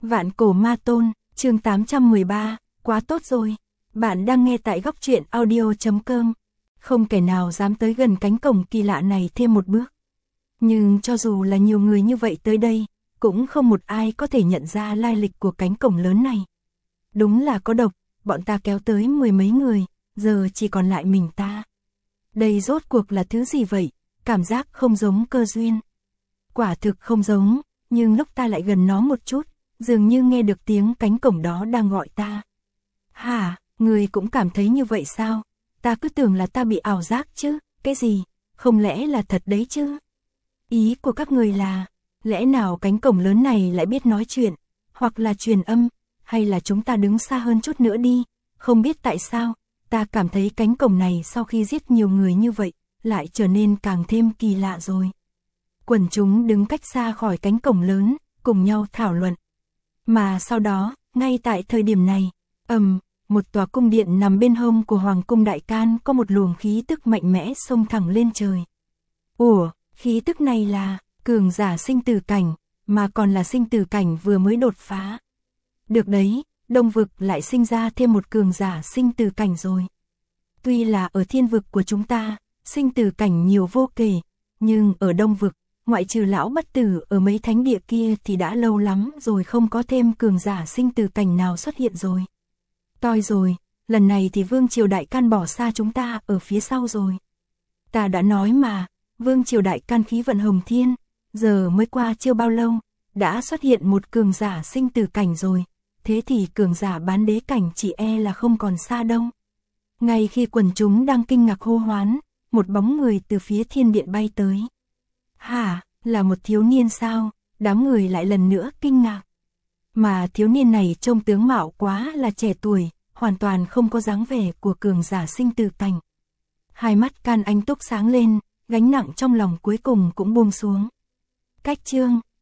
Vạn cổ ma tôn, chương 813, quá tốt rồi. Bạn đang nghe tại góc truyện audio.com. Không kẻ nào dám tới gần cánh cổng kỳ lạ này thêm một bước. Nhưng cho dù là nhiều người như vậy tới đây, cũng không một ai có thể nhận ra lai lịch của cánh cổng lớn này. Đúng là có độc, bọn ta kéo tới mười mấy người, giờ chỉ còn lại mình ta. Đây rốt cuộc là thứ gì vậy? Cảm giác không giống cơ duyên. Quả thực không giống, nhưng lúc ta lại gần nó một chút, dường như nghe được tiếng cánh cổng đó đang gọi ta. Hả, người cũng cảm thấy như vậy sao? Ta cứ tưởng là ta bị ảo giác chứ, cái gì? Không lẽ là thật đấy chứ? Ý của các người là, lẽ nào cánh cổng lớn này lại biết nói chuyện, hoặc là truyền âm, hay là chúng ta đứng xa hơn chút nữa đi? Không biết tại sao, ta cảm thấy cánh cổng này sau khi giết nhiều người như vậy, lại trở nên càng thêm kỳ lạ rồi. Quần chúng đứng cách xa khỏi cánh cổng lớn, cùng nhau thảo luận. Mà sau đó, ngay tại thời điểm này, một tòa cung điện nằm bên hông của Hoàng cung Đại Can có một luồng khí tức mạnh mẽ xông thẳng lên trời. Ủa, khí tức này là cường giả sinh tử cảnh, mà còn là sinh tử cảnh vừa mới đột phá. Được đấy, Đông vực lại sinh ra thêm một cường giả sinh tử cảnh rồi. Tuy là ở thiên vực của chúng ta, sinh tử cảnh nhiều vô kể, nhưng ở Đông vực, ngoại trừ lão bất tử ở mấy thánh địa kia thì đã lâu lắm rồi không có thêm cường giả sinh tử cảnh nào xuất hiện rồi. Toi rồi, lần này thì Vương Triều Đại Can bỏ xa chúng ta ở phía sau rồi. Ta đã nói mà, Vương Triều Đại Can khí vận hồng thiên, giờ mới qua chưa bao lâu, đã xuất hiện một cường giả sinh tử cảnh rồi, thế thì cường giả bán đế cảnh chỉ e là không còn xa đâu. Ngay khi quần chúng đang kinh ngạc hô hoán, một bóng người từ phía thiên điện bay tới. Hả, là một thiếu niên sao? Đám người lại lần nữa kinh ngạc. Mà thiếu niên này trông tướng mạo quá là trẻ tuổi, hoàn toàn không có dáng vẻ của cường giả sinh tử cảnh. Hai mắt Can Anh Túc sáng lên, gánh nặng trong lòng cuối cùng cũng buông xuống. Cách chương